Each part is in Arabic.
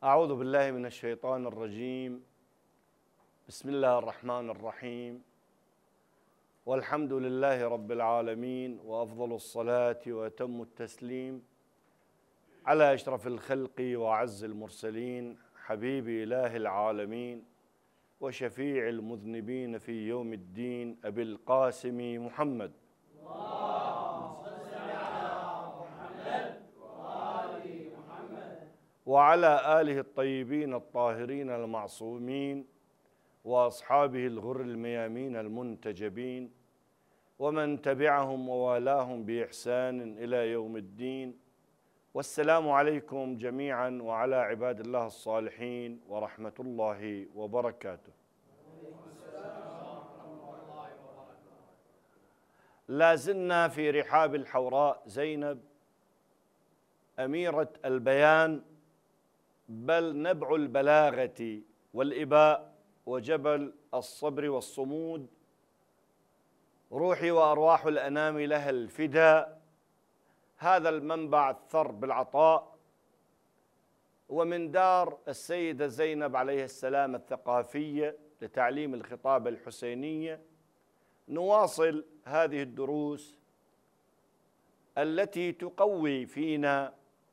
أعوذ بالله من الشيطان الرجيم. بسم الله الرحمن الرحيم، والحمد لله رب العالمين، وأفضل الصلاة وأتم التسليم على أشرف الخلق وأعز المرسلين، حبيب إله العالمين وشفيع المذنبين في يوم الدين، أبي القاسم محمد. وعلى آله الطيبين الطاهرين المعصومين، وأصحابه الغر الميامين المنتجبين، ومن تبعهم ووالاهم بإحسان إلى يوم الدين. والسلام عليكم جميعا وعلى عباد الله الصالحين ورحمة الله وبركاته. لا زلنا في رحاب الحوراء زينب أميرة البيان، بل نبع البلاغة والإباء وجبل الصبر والصمود، روحي وأرواح الأنام لها الفداء. هذا المنبع الثر بالعطاء، ومن دار السيدة زينب عليه السلام الثقافية لتعليم الخطابة الحسينية، نواصل هذه الدروس التي تقوي فينا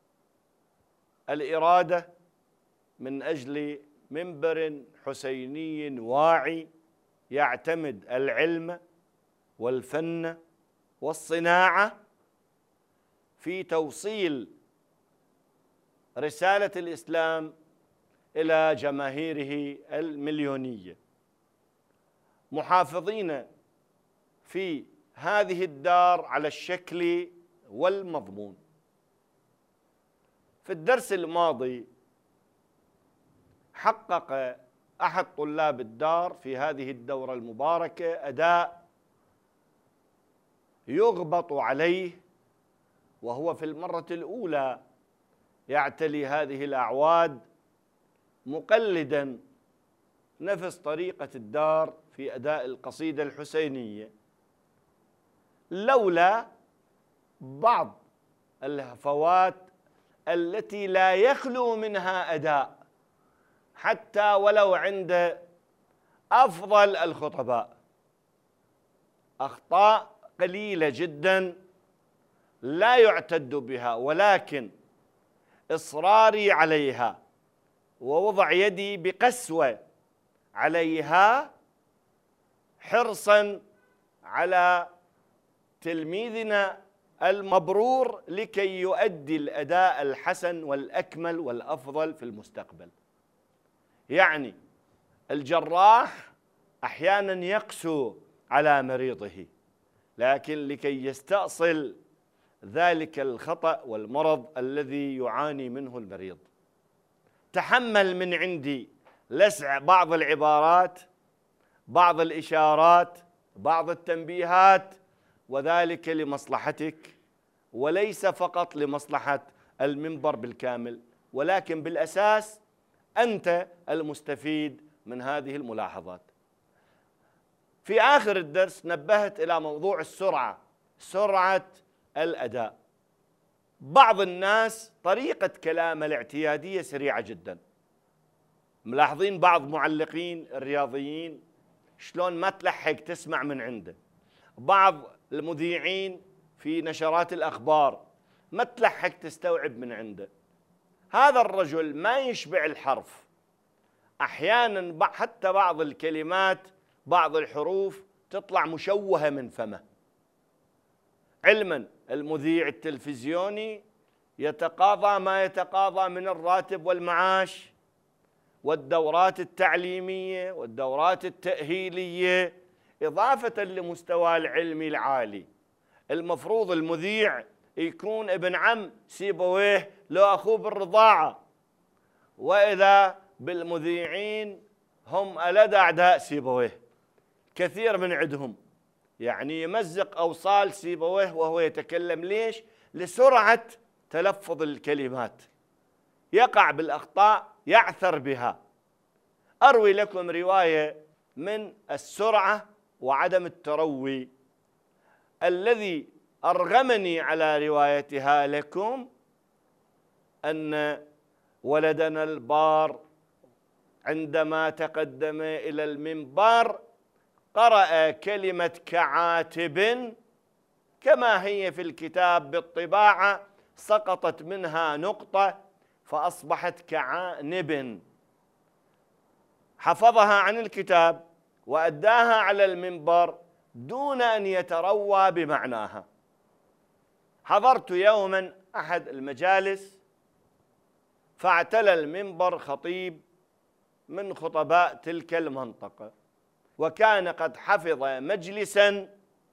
الإرادة من أجل منبر حسيني واعي يعتمد العلم والفن والصناعة في توصيل رسالة الإسلام إلى جماهيره المليونية، محافظين في هذه الدار على الشكل والمضمون. في الدرس الماضي حقق أحد طلاب الدار في هذه الدورة المباركة أداء يغبط عليه، وهو في المرة الأولى يعتلي هذه الأعواد مقلدا نفس طريقة الدار في أداء القصيدة الحسينية، لولا بعض الهفوات التي لا يخلو منها أداء حتى ولو عند أفضل الخطباء، أخطاء قليلة جدا لا يعتد بها، ولكن إصراري عليها ووضع يدي بقسوة عليها حرصا على تلميذنا المبرور لكي يؤدي الأداء الحسن والأكمل والأفضل في المستقبل. يعني الجراح أحيانا يقسو على مريضه، لكن لكي يستأصل ذلك الخطأ والمرض الذي يعاني منه المريض، تحمل من عندي لسع بعض العبارات، بعض الإشارات، بعض التنبيهات، وذلك لمصلحتك وليس فقط لمصلحة المنبر بالكامل، ولكن بالأساس أنت المستفيد من هذه الملاحظات. في آخر الدرس نبهت إلى موضوع السرعة، سرعة الأداء. بعض الناس طريقة كلامه الاعتيادية سريعة جدا، ملاحظين بعض معلقين الرياضيين شلون ما تلحق تسمع من عنده، بعض المذيعين في نشرات الأخبار ما تلحق تستوعب من عنده. هذا الرجل ما يشبع الحرف، أحيانا حتى بعض الكلمات بعض الحروف تطلع مشوهة من فمه. علما المذيع التلفزيوني يتقاضى ما يتقاضى من الراتب والمعاش والدورات التعليمية والدورات التأهيلية إضافة لمستوى العلمي العالي. المفروض المذيع يكون ابن عم سيبويه لو أخوه بالرضاعة، وإذا بالمذيعين هم ألد أعداء سيبويه، كثير من عندهم يعني يمزق أوصال سيبويه وهو يتكلم. ليش؟ لسرعة تلفظ الكلمات، يقع بالأخطاء يعثر بها. أروي لكم رواية من السرعة وعدم التروي الذي أرغمني على روايتها لكم، أن ولدنا البار عندما تقدم إلى المنبر قرأ كلمة كعاتب كما هي في الكتاب بالطباعة، سقطت منها نقطة فأصبحت كعانب، حفظها عن الكتاب وأداها على المنبر دون أن يتروى بمعناها. حضرت يوما أحد المجالس فاعتلى المنبر خطيب من خطباء تلك المنطقة، وكان قد حفظ مجلسا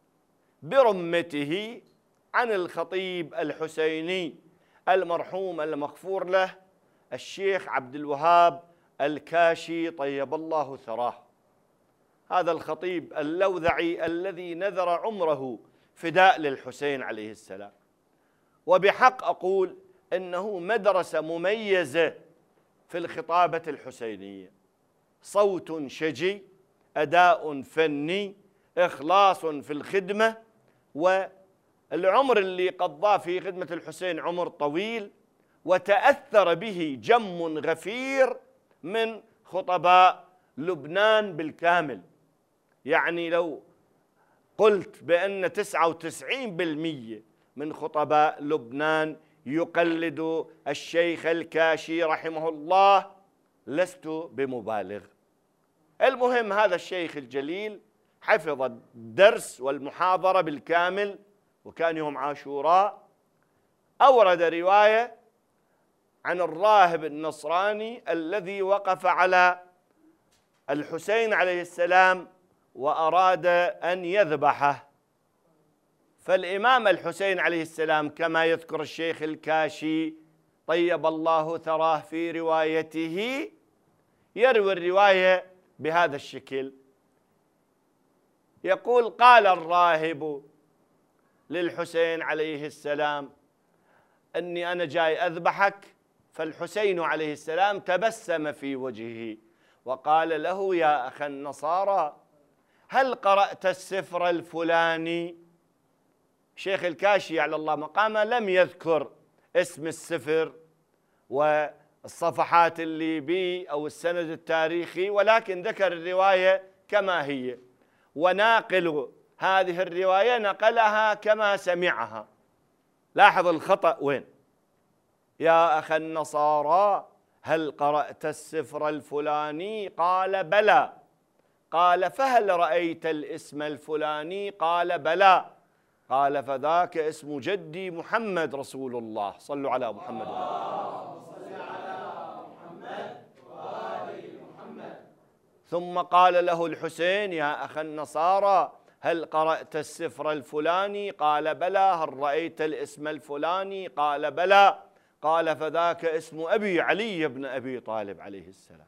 برمته عن الخطيب الحسيني المرحوم المغفور له الشيخ عبد الوهاب الكاشي طيب الله ثراه. هذا الخطيب اللوذعي الذي نذر عمره فداء للحسين عليه السلام، وبحق أقول إنه مدرسة مميزة في الخطابة الحسينية، صوت شجي، أداء فني، إخلاص في الخدمة، والعمر اللي قضاه في خدمة الحسين عمر طويل، وتأثر به جم غفير من خطباء لبنان بالكامل. يعني لو قلت بأن 99% من خطباء لبنان يقلد الشيخ الكاشي رحمه الله، لست بمبالغ. المهم هذا الشيخ الجليل حفظ الدرس والمحاضرة بالكامل، وكان يوم عاشوراء أورد رواية عن الراهب النصراني الذي وقف على الحسين عليه السلام وأراد أن يذبحه. فالإمام الحسين عليه السلام كما يذكر الشيخ الكاشي طيب الله ثراه في روايته، يروي الرواية بهذا الشكل، يقول: قال الراهب للحسين عليه السلام أني أنا جاي أذبحك، فالحسين عليه السلام تبسم في وجهه وقال له: يا أخا النصارى هل قرأت السفر الفلاني؟ شيخ الكاشي على الله مقامه لم يذكر اسم السفر والصفحات اللي بيه أو السند التاريخي، ولكن ذكر الرواية كما هي، وناقل هذه الرواية نقلها كما سمعها. لاحظ الخطأ وين: يا أخا النصارى هل قرأت السفر الفلاني؟ قال بلى. قال: فهل رأيت الاسم الفلاني؟ قال بلى. قال: فذاك اسم جدي محمد رسول الله، صلوا على محمد وآل محمد. ثم قال له الحسين: يا أخا النصارى هل قرأت السفر الفلاني؟ قال بلى. هل رأيت الاسم الفلاني؟ قال بلى. قال: فذاك اسم أبي علي بن أبي طالب عليه السلام.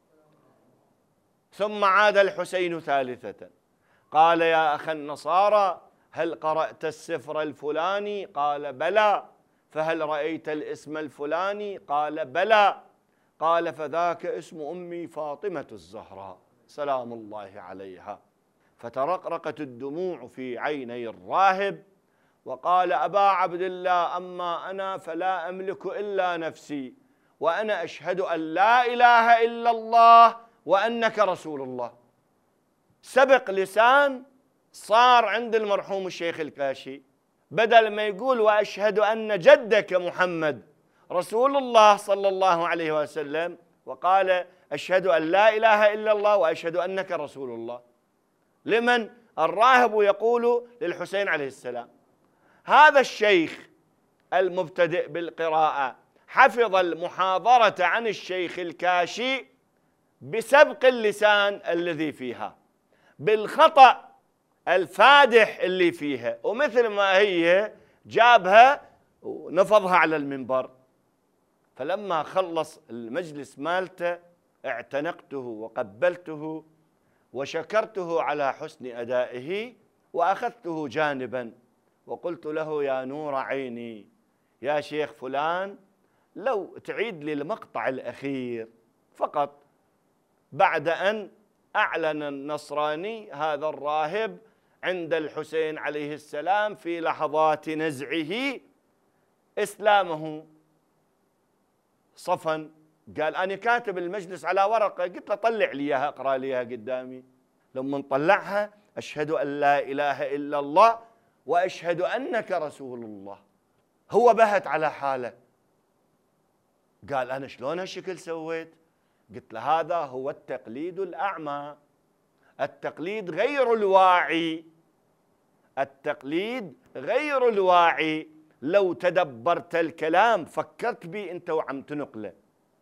ثم عاد الحسين ثالثة قال: يا أخا النصارى هل قرأت السفر الفلاني؟ قال بلى. فهل رأيت الاسم الفلاني؟ قال بلى. قال: فذاك اسم أمي فاطمة الزهراء سلام الله عليها. فترقرقت الدموع في عيني الراهب وقال: أبا عبد الله، أما أنا فلا أملك إلا نفسي، وأنا أشهد أن لا إله إلا الله وأنك رسول الله. سبق لسان صار عند المرحوم الشيخ الكاشي، بدل ما يقول وأشهد أن جدك محمد رسول الله صلى الله عليه وسلم، وقال: أشهد أن لا إله إلا الله وأشهد أنك رسول الله. لمن؟ الراهب يقول للحسين عليه السلام. هذا الشيخ المبتدئ بالقراءة حفظ المحاضرة عن الشيخ الكاشي بسبق اللسان الذي فيها، بالخطأ الفادح اللي فيها، ومثل ما هي جابها ونفضها على المنبر. فلما خلص المجلس مالته اعتنقته وقبلته وشكرته على حسن أدائه، وأخذته جانبا وقلت له: يا نور عيني يا شيخ فلان، لو تعيد لي المقطع الأخير فقط، بعد أن أعلن النصراني هذا الراهب عند الحسين عليه السلام في لحظات نزعه إسلامه. صفن، قال أنا كاتب المجلس على ورقة، قلت له طلع لي إياها اقرأ لي إياها قدامي. لما نطلعها أشهد أن لا إله إلا الله وأشهد أنك رسول الله. هو بهت على حاله، قال أنا شلون هالشكل سويت؟ قلت له هذا هو التقليد الأعمى، التقليد غير الواعي، التقليد غير الواعي. لو تدبرت الكلام فكرت به أنت وعم تنقله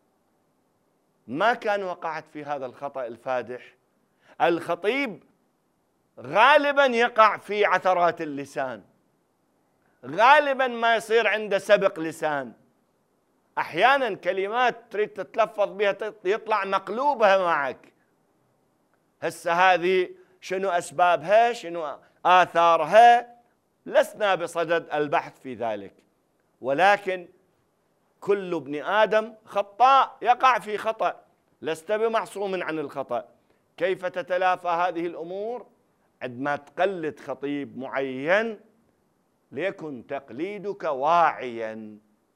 ما كان وقعت في هذا الخطأ الفادح. الخطيب غالبا يقع في عثرات اللسان، غالبا ما يصير عنده سبق لسان، أحيانا كلمات تريد تتلفظ بها يطلع مقلوبها معك. هسه هذه شنو أسبابها، شنو آثارها، لسنا بصدد البحث في ذلك، ولكن كل ابن آدم خطاء يقع في خطأ، لست بمعصوم عن الخطأ. كيف تتلافى هذه الأمور؟ عندما تقلد خطيب معين ليكن تقليدك واعيا.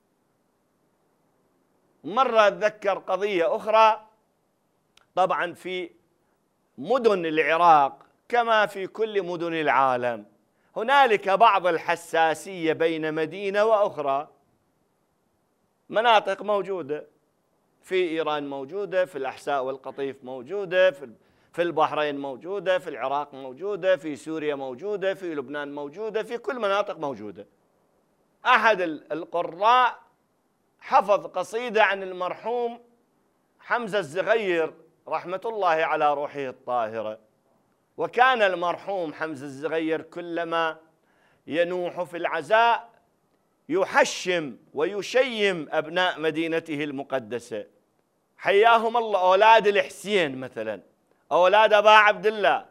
مرة أتذكر قضية أخرى، طبعا في مدن العراق كما في كل مدن العالم هنالك بعض الحساسية بين مدينة وأخرى. مناطق موجودة في إيران، موجودة في الأحساء والقطيف، موجودة في البحرين، موجودة في العراق، موجودة في سوريا، موجودة في لبنان، موجودة في كل مناطق موجودة. أحد القراء حفظ قصيدة عن المرحوم حمزة الزغير رحمة الله على روحه الطاهرة. وكان المرحوم حمزة الزغير كلما ينوح في العزاء يحشم ويشيم أبناء مدينته المقدسة، حياهم الله، أولاد الحسين مثلا، أولاد أبا عبد الله،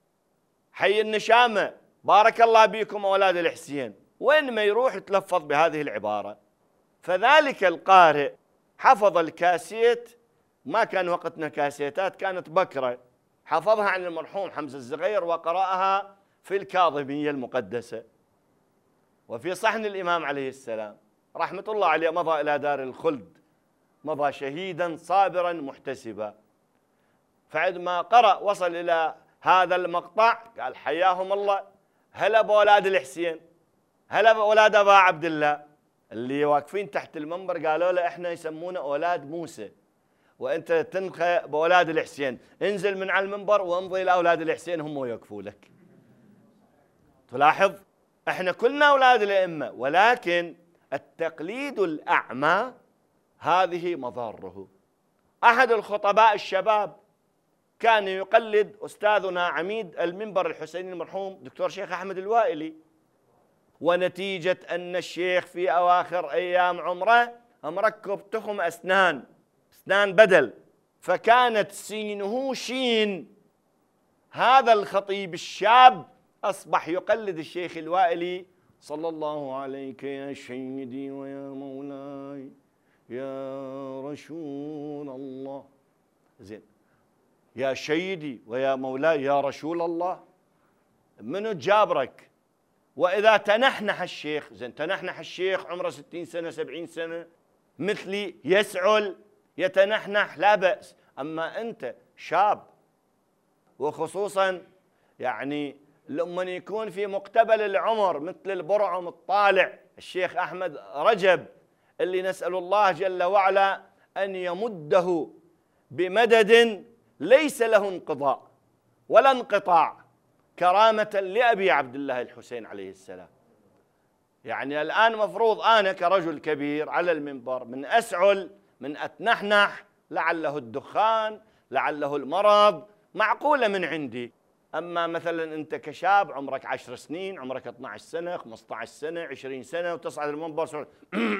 حي النشامة، بارك الله بكم أولاد الحسين. وين ما يروح يتلفظ بهذه العبارة. فذلك القارئ حفظ الكاسيت، ما كان وقتنا كاسيتات، كانت بكرة، حفظها عن المرحوم حمزة الزغير وقرأها في الكاظمية المقدسة وفي صحن الإمام عليه السلام رحمة الله عليه. مضى إلى دار الخلد، مضى شهيدا صابرا محتسبا. فعندما قرأ وصل إلى هذا المقطع قال حياهم الله، هلا بأولاد الحسين، هلا بأولاد أبا عبد الله. اللي واقفين تحت المنبر قالوا له احنا يسمونا أولاد موسى وانت تنخى بأولاد الحسين، انزل من على المنبر وامضي لأولاد الحسين هم يوقفوا لك. تلاحظ احنا كلنا أولاد الأئمة، ولكن التقليد الأعمى هذه مضاره. أحد الخطباء الشباب كان يقلد أستاذنا عميد المنبر الحسيني المرحوم دكتور شيخ أحمد الوائلي، ونتيجة أن الشيخ في أواخر أيام عمره مركب تخم أسنان بدل، فكانت سينه شين. هذا الخطيب الشاب أصبح يقلد الشيخ الوائلي، صلى الله عليك يا سيدي ويا مولاي يا رسول الله. زين، يا سيدي ويا مولاي يا رسول الله، منو جابرك؟ وإذا تنحنح الشيخ، زين تنحنح الشيخ عمره 60 سنة 70 سنة مثلي، يسعل يتنحنح لا بأس، أما أنت شاب، وخصوصا يعني لما يكون في مقتبل العمر مثل البرعم الطالع الشيخ أحمد رجب، اللي نسأل الله جل وعلا أن يمده بمدد ليس له انقضاء ولا انقطاع، كرامة لأبي عبد الله الحسين عليه السلام. يعني الآن مفروض أنا كرجل كبير على المنبر من أسعل من أتنحنح، لعله الدخان، لعله المرض، معقولة من عندي. أما مثلا أنت كشاب عمرك 10 سنين، عمرك 12 سنة 15 سنة 20 سنة وتصعد المنبر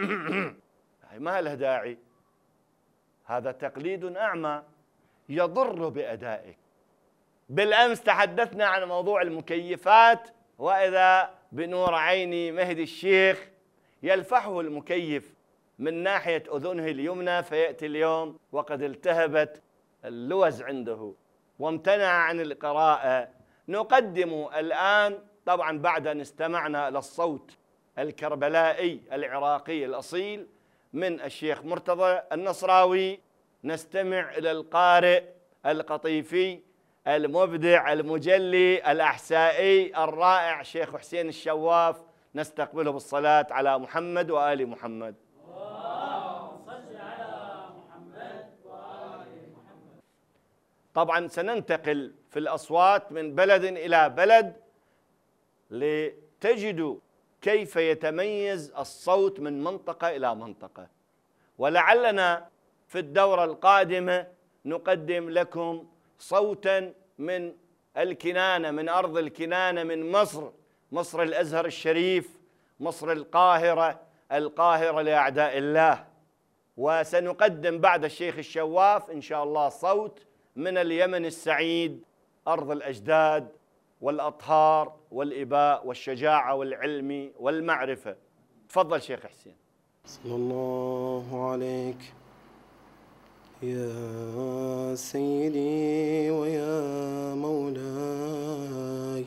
ما له داعي. هذا تقليد أعمى يضر بأدائك. بالأمس تحدثنا عن موضوع المكيفات، وإذا بنور عيني مهدي الشيخ يلفحه المكيف من ناحية أذنه اليمنى، فيأتي اليوم وقد التهبت اللوز عنده وامتنع عن القراءة. نقدم الآن طبعا بعد أن استمعنا إلى الصوت الكربلائي العراقي الأصيل، من الشيخ مرتضى النصراوي. نستمع إلى القارئ القطيفي المبدع المجلي الأحسائي الرائع شيخ حسين الشواف، نستقبله بالصلاة على محمد وآل محمد. طبعا سننتقل في الأصوات من بلد إلى بلد لتجدوا كيف يتميز الصوت من منطقة إلى منطقة، ولعلنا في الدورة القادمة نقدم لكم صوتا من الكنانة، من أرض الكنانة، من مصر، مصر الأزهر الشريف، مصر القاهرة، القاهرة لأعداء الله. وسنقدم بعد الشيخ الشواف إن شاء الله صوت من اليمن السعيد، أرض الأجداد والأطهار والإباء والشجاعة والعلم والمعرفة. تفضل شيخ حسين. صلى الله عليك يا سيدي ويا مولاي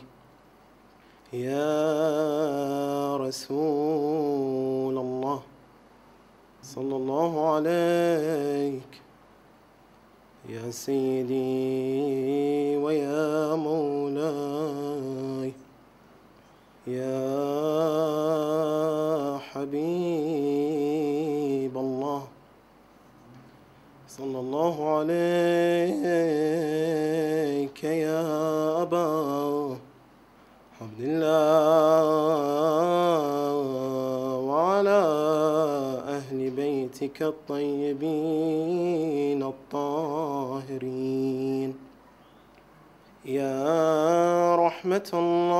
يا رسول الله صلى الله عليك يا سيدي ويا مولاي يا حبيب الله صلى الله عليك يا أبا عبد الله وعلى أهل بيتك الطيبين الطاهرين يا رحمة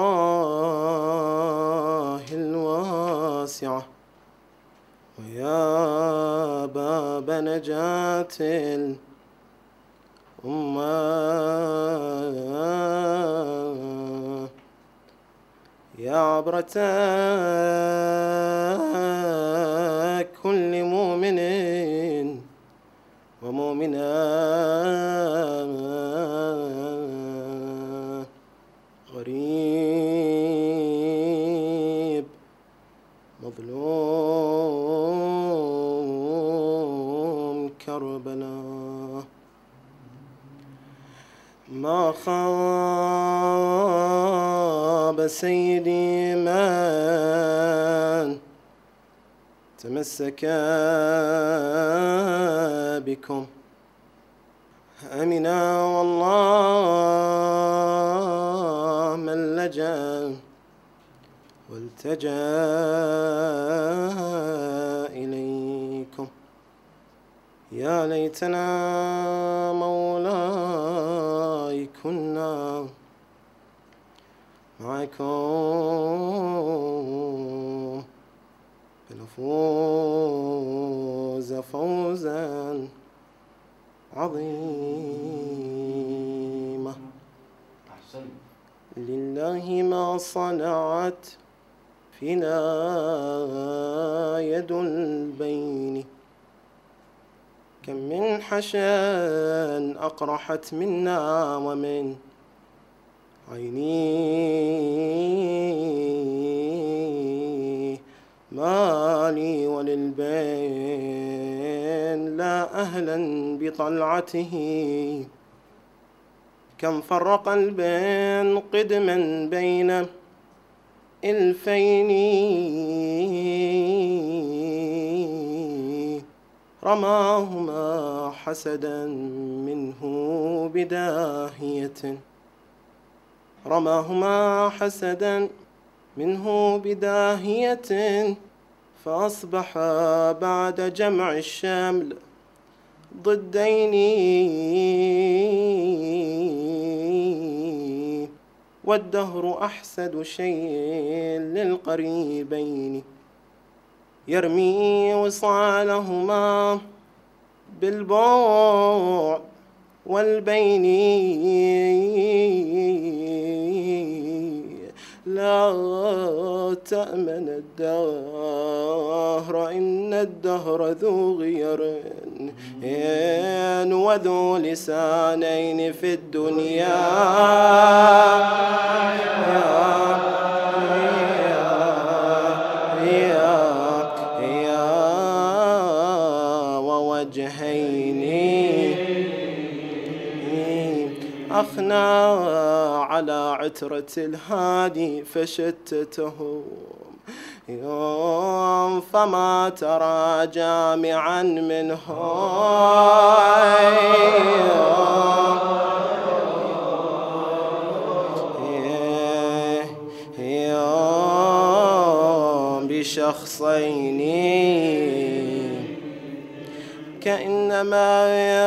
الله الواسعة ويا باب نجاة الأمة يا عبرة كل مؤمن ومؤمنة غريب مظلوم كربلاء ما خاب سيدي من تمسك بكم أمنا والله من لجأ والتجأ إليكم يا ليتنا مولاي كنا معكم فنفوز فوزا عظيما. لله ما صنعت فينا يد البين كم من حشا أقرحت منا ومن عيني ما لي وللبين لا أهلا بطلعته كم فرق البين قدما بين الفين رماهما حسدا منه بداهية رماهما حسدا منه بداهية فأصبح بعد جمع الشمل ضدين والدهر أحسد شيء للقريبين يرمي وصالهما بالبعد والبين لا تأمن الدهر إن الدهر ذو غير وذو لسانين في الدنيا أخنى على عترة الهادي فشتتهم يوم فما ترى جامعا منهم يوم بشخصين كأنما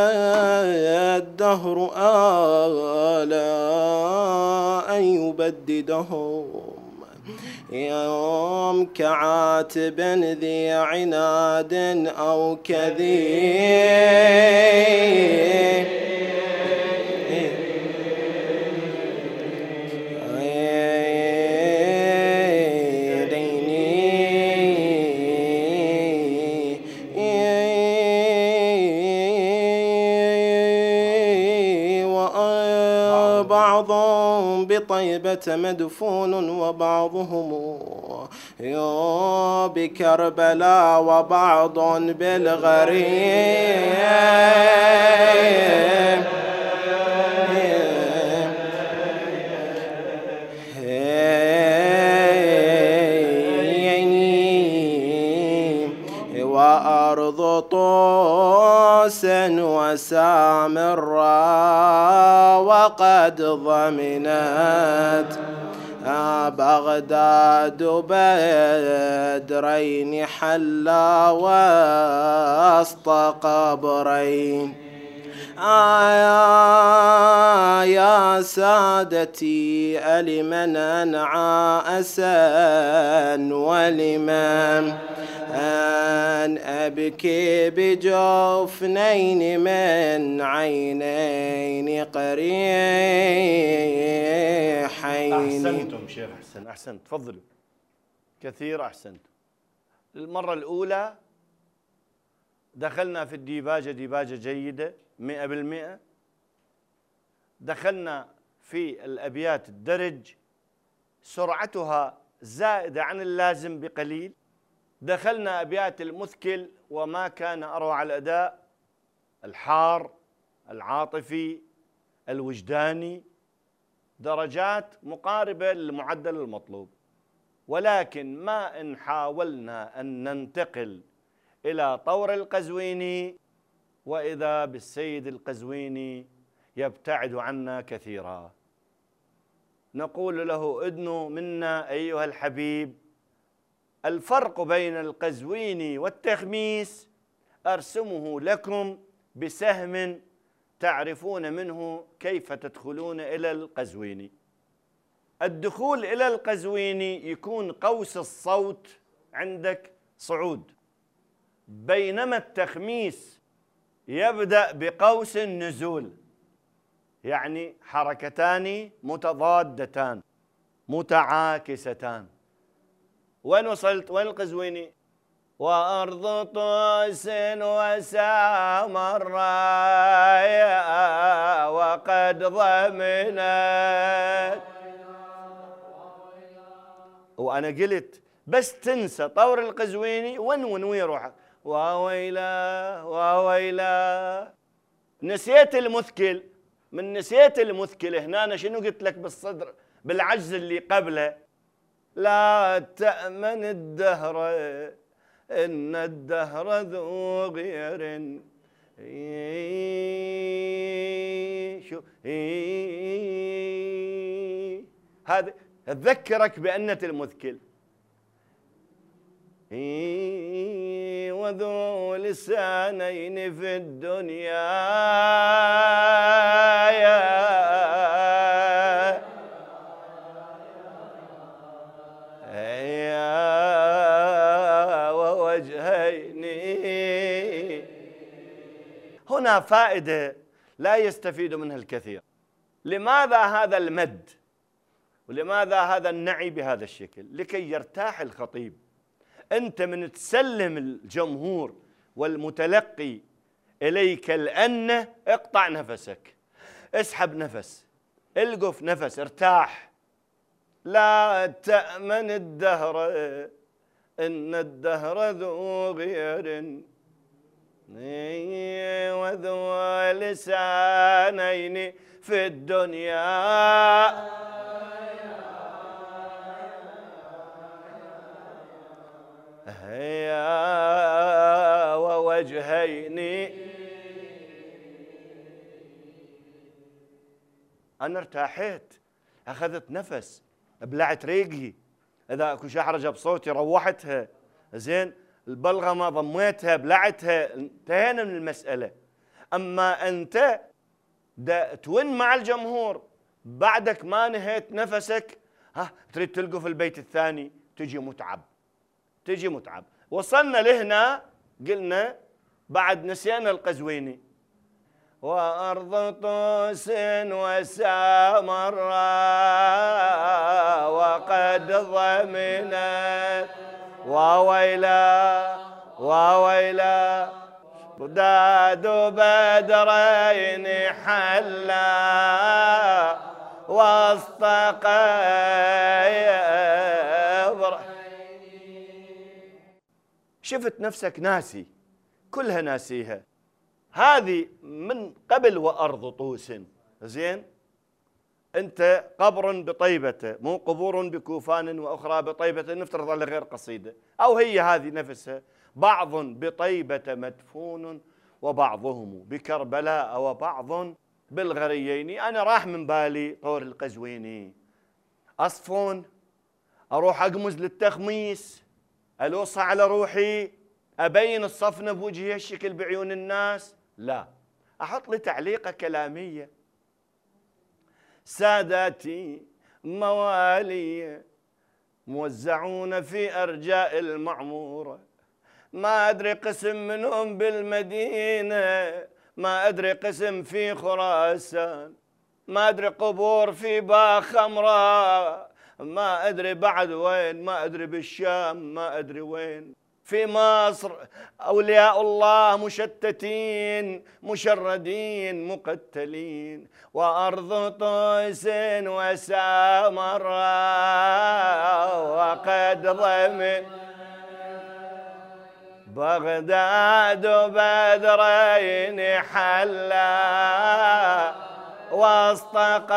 الدهر آلى أن يبددهم يوم كعاتب ذي عناد أو كذيب بعضهم بطيبة مدفون وبعضهم بكربلاء وبعض بالغريب وأرض طوس وسامرا وقد ضمنت بغداد بدرين حلا وسط قبرين يا سادتي ألمن أنعى أسى ولمن أن أبكي بجفنين من عينين قريحين. أحسنتم شيخ، أحسنت، تفضلوا. كثير أحسنتم. المرة الأولى دخلنا في الديباجة، ديباجة جيدة 100%. دخلنا في الأبيات الدرج سرعتها زائدة عن اللازم بقليل. دخلنا أبيات المثكل وما كان أروع الأداء، الحار، العاطفي، الوجداني، درجات مقاربة للمعدل المطلوب. ولكن ما إن حاولنا أن ننتقل إلى طور القزويني وإذا بالسيد القزويني يبتعد عنا كثيرا. نقول له ادنو منا أيها الحبيب، الفرق بين القزويني والتخميس أرسمه لكم بسهم تعرفون منه كيف تدخلون إلى القزويني. الدخول إلى القزويني يكون قوس الصوت عندك صعود، بينما التخميس يبدأ بقوس النزول، يعني حركتان متضادتان متعاكستان. وين وصلت؟ وين القزويني؟ وأرض طوس وسامرا وقد ضمنت. وأنا قلت بس تنسى طور القزويني ون ويروح وويلا وويلا. نسيت المثكل. من نسيت المثكل هنا أنا شنو قلت لك بالصدر بالعجز اللي قبله؟ لا تأمن الدهر إن الدهر ذو غير. شو هذا أذكرك بأنة المثكل. وذو لسانين في الدنيا ووجهين. هنا فائدة لا يستفيد منها الكثير. لماذا هذا المد؟ ولماذا هذا النعي بهذا الشكل؟ لكي يرتاح الخطيب. أنت من تسلم الجمهور والمتلقي إليك الأنة، اقطع نفسك، اسحب نفس، القف نفس، ارتاح. لا تأمن الدهر إن الدهر ذو غير وذو لسانين في الدنيا. هيا ووجهين. أنا ارتاحت، أخذت نفس، بلعت ريقي، إذا أكو شحرجة بصوتي روحتها، زين البلغمة ضميتها بلعتها، انتهينا من المسألة. أما أنت تون مع الجمهور بعدك ما نهيت نفسك، تريد تلقوا في البيت الثاني، تجي متعب. وصلنا لهنا قلنا بعد نسينا القزويني. وأرض طوس وسامرا وقد ضمنت وويلا رداد بدرين حلا وسط قبر. شفت نفسك ناسي، كلها ناسيها. هذه من قبل وأرض طوس، زين أنت قبر بطيبة، مو قبور بكوفان وأخرى بطيبة، نفترض على غير قصيدة، أو هي هذه نفسها، بعض بطيبة مدفون وبعضهم بكربلاء وبعض بالغريين. أنا راح من بالي طور القزويني، أصفون، أروح أقمز للتخميس، ألوص على روحي، أبين الصفنة بوجهي الشكل بعيون الناس، لا، أحط لي تعليقة كلامية. ساداتي موالي موزعون في أرجاء المعمورة، ما أدري قسم منهم بالمدينة، ما أدري قسم في خراسان، ما أدري قبور في باخمرة، ما أدري بعد وين، ما أدري بالشام، ما أدري وين. في مصر أولياء الله مشتتين مشردين مقتلين. وأرض طوس وسامرا وقد ضمن بغداد بدرين حلا وسط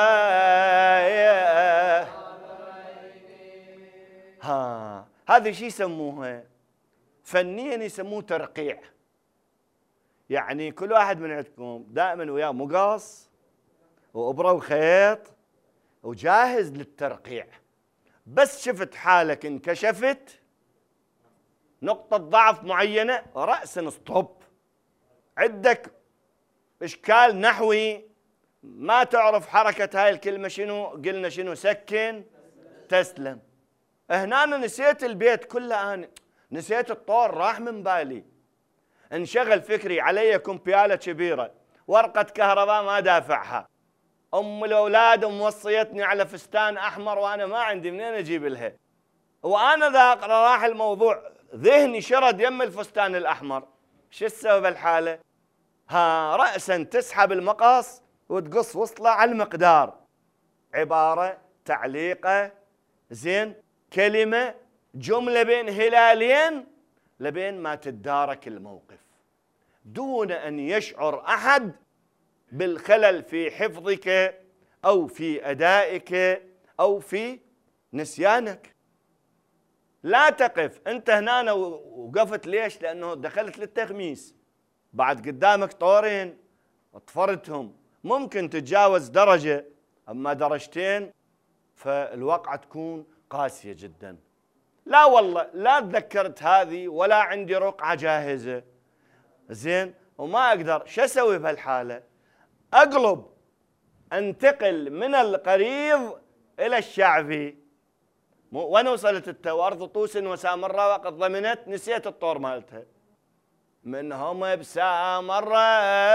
هذا شي يسموها فنيا، يسموه ترقيع. يعني كل واحد من عندكم دائما وياه مقص وابره وخيط وجاهز للترقيع، بس شفت حالك انكشفت نقطة ضعف معينة رأسا ستوب، عندك إشكال نحوي ما تعرف حركة هاي الكلمة شنو، قلنا شنو، سكن تسلم. هنا أنا نسيت البيت كله، أنا نسيت الطور، راح من بالي، انشغل فكري، علي كمبيالة كبيرة، ورقة كهرباء ما دافعها، أم الأولاد موصيتني على فستان أحمر وأنا ما عندي منين أجيب لها، وأنا ذا راح الموضوع ذهني شرد يم الفستان الأحمر. شو السبب الحالة؟ رأسا تسحب المقص وتقص وصله على المقدار، عبارة، تعليقة، زين، كلمة، جملة بين هلالين، لبين ما تتدارك الموقف دون أن يشعر أحد بالخلل في حفظك أو في أدائك أو في نسيانك. لا تقف أنت هنا، وقفت ليش؟ لأنه دخلت للتغميس، بعد قدامك طورين اطفرتهم، ممكن تتجاوز درجة، أما درجتين فالوقعة تكون قاسية جدا. لا والله لا تذكرت هذه ولا عندي رقعة جاهزة، زين، وما أقدر، شو أسوي بهالحالة؟ أقلب، أنتقل من القريض إلى الشعبي. وين وصلت وأرض طوس وسامرة وقد ضمنت، نسيت الطور مالتها، منهم بسامرة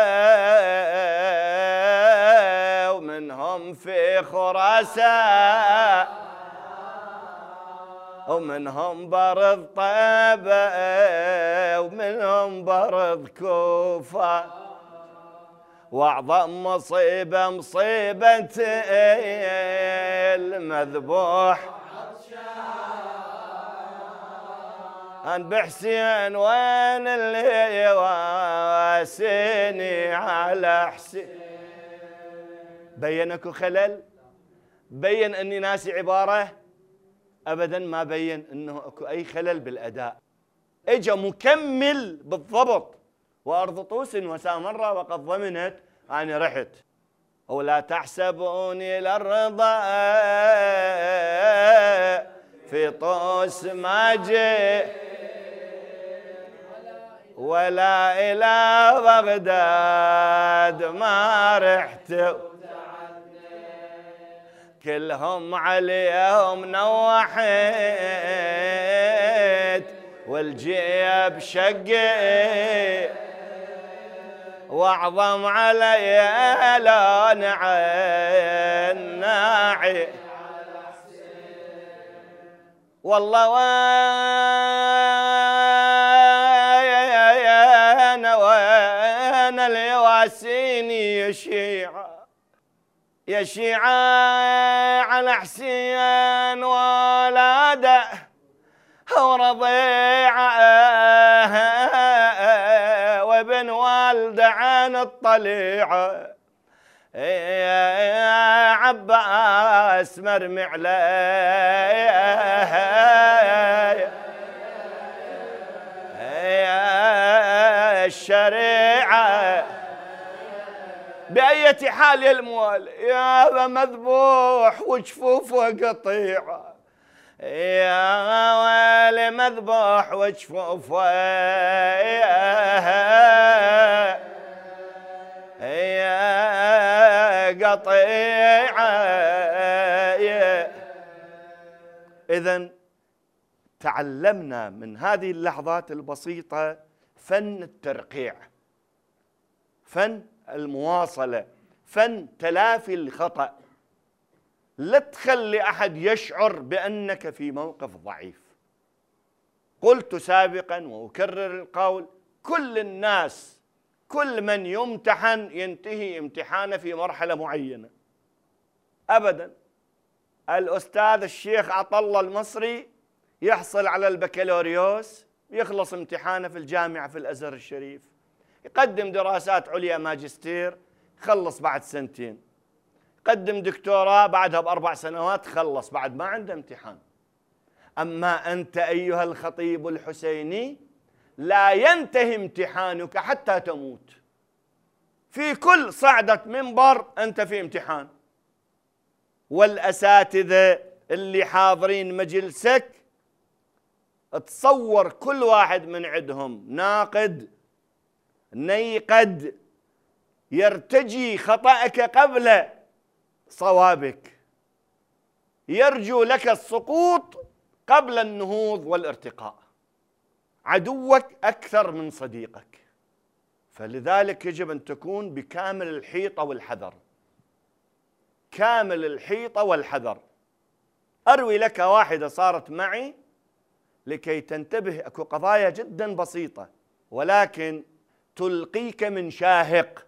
ومنهم في خراسان ومنهم برد طيبة ومنهم برد كوفة، واعظم مصيبة مصيبة المذبوح أن بحسين، وين اللي يواسيني على حسين، بين اكو خلل؟ بين اني ناسي عبارة؟ ابدا ما بين انه اكو اي خلل بالاداء، اجا مكمل بالضبط. وارض طوس وسامرة وقد ضمنت اني رحت. ولا تحسبوني للرضا في طوس ما جئ ولا إلى بغداد ما رحت، كلهم عليهم نوحت والجيب شقي واعظم علي لون عين ناعي. والله وين اليواسيني يا شيعة، يا شيعة على حسين ولاده ورضيعه وابن والده عن الطليعه، يا عباس مرمي عليه يا الشريعة بأية حال يا الموالي، يا مذبوح وجفوفه قطيعة، يا ويلي مذبوح وجفوفه يا قطيعة. إذن تعلمنا من هذه اللحظات البسيطة فن الترقيع، فن المواصلة، فن تلافي الخطأ. لا تخلي أحد يشعر بأنك في موقف ضعيف. قلت سابقا وأكرر القول: كل الناس، كل من يمتحن ينتهي امتحانه في مرحلة معينة. أبدا. الأستاذ الشيخ عطلة المصري يحصل على البكالوريوس، يخلص امتحانه في الجامعة في الأزهر الشريف، يقدم دراسات عليا ماجستير، خلص بعد سنتين، يقدم دكتوراه بعدها ب4 سنوات، خلص بعد ما عنده امتحان. أما أنت أيها الخطيب الحسيني لا ينتهي امتحانك حتى تموت. في كل صعدة منبر أنت في امتحان. والأساتذة اللي حاضرين مجلسك تصور كل واحد من عندهم ناقد نيقد يرتجي خطأك قبل صوابك، يرجو لك السقوط قبل النهوض والارتقاء. عدوك أكثر من صديقك، فلذلك يجب أن تكون بكامل الحيطة والحذر، كامل الحيطة والحذر. أروي لك واحدة صارت معي لكي تنتبه. أكو قضايا جدا بسيطة ولكن تلقيك من شاهق.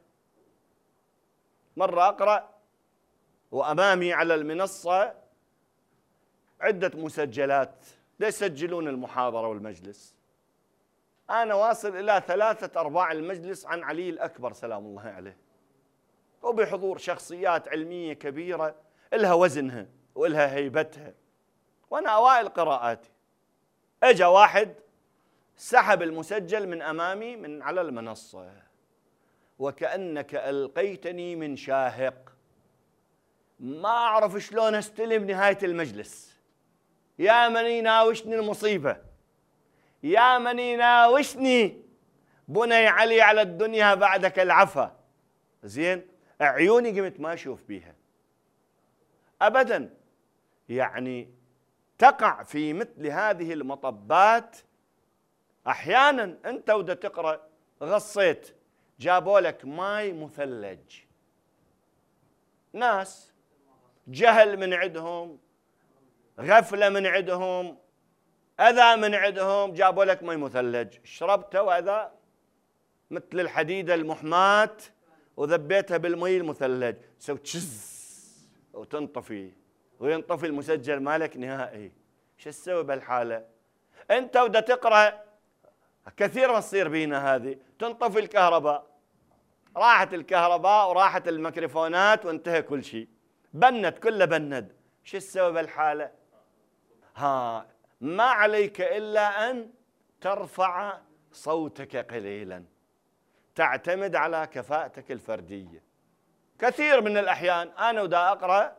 مرة أقرأ وأمامي على المنصة عدة مسجلات يسجلون المحاضرة والمجلس. أنا واصل إلى 3/4 المجلس عن علي الأكبر سلام الله عليه، وبحضور شخصيات علمية كبيرة إلها وزنها وإلها هيبتها، وأنا أوائل قراءاتي. أجا واحد سحب المسجل من أمامي من على المنصة، وكأنك ألقيتني من شاهق، ما أعرف شلون أستلم نهاية المجلس. يا من يناوشني المصيبة، يا من يناوشني بني علي على الدنيا بعدك العفا. زين، عيوني قمت ما أشوف بيها أبدا. يعني تقع في مثل هذه المطبات. أحيانا أنت ودا تقرأ غصيت جابوا لك ماي مثلج، ناس جهل من عندهم، غفلة من عندهم، أذى من عندهم، جابوا لك ماي مثلج، شربته وأذى مثل الحديدة المحماة وذبيتها بالمي المثلج، سوي تشز وتنطفي وينطفي المسجل مالك نهائي. شو تسوي بهالحالة؟ أنت ودا تقرأ كثير ما تصير بينا هذه، تنطفي الكهرباء راحت الكهرباء وراحت الميكروفونات وانتهى كل شيء، بند كله بند. شو تسوي بالحالة؟ ما عليك إلا أن ترفع صوتك قليلا، تعتمد على كفاءتك الفردية. كثير من الأحيان أنا ودا أقرأ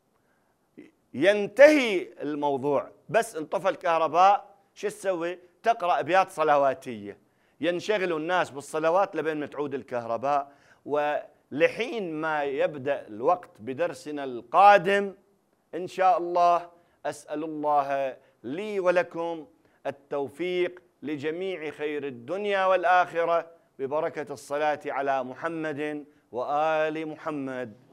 ينتهي الموضوع، بس انطفى الكهرباء شو تسوي؟ تقرأ أبيات صلواتية، ينشغل الناس بالصلوات لبين ما تعود الكهرباء. ولحين ما يبدأ الوقت بدرسنا القادم إن شاء الله، أسأل الله لي ولكم التوفيق لجميع خير الدنيا والآخرة ببركة الصلاة على محمد وآل محمد.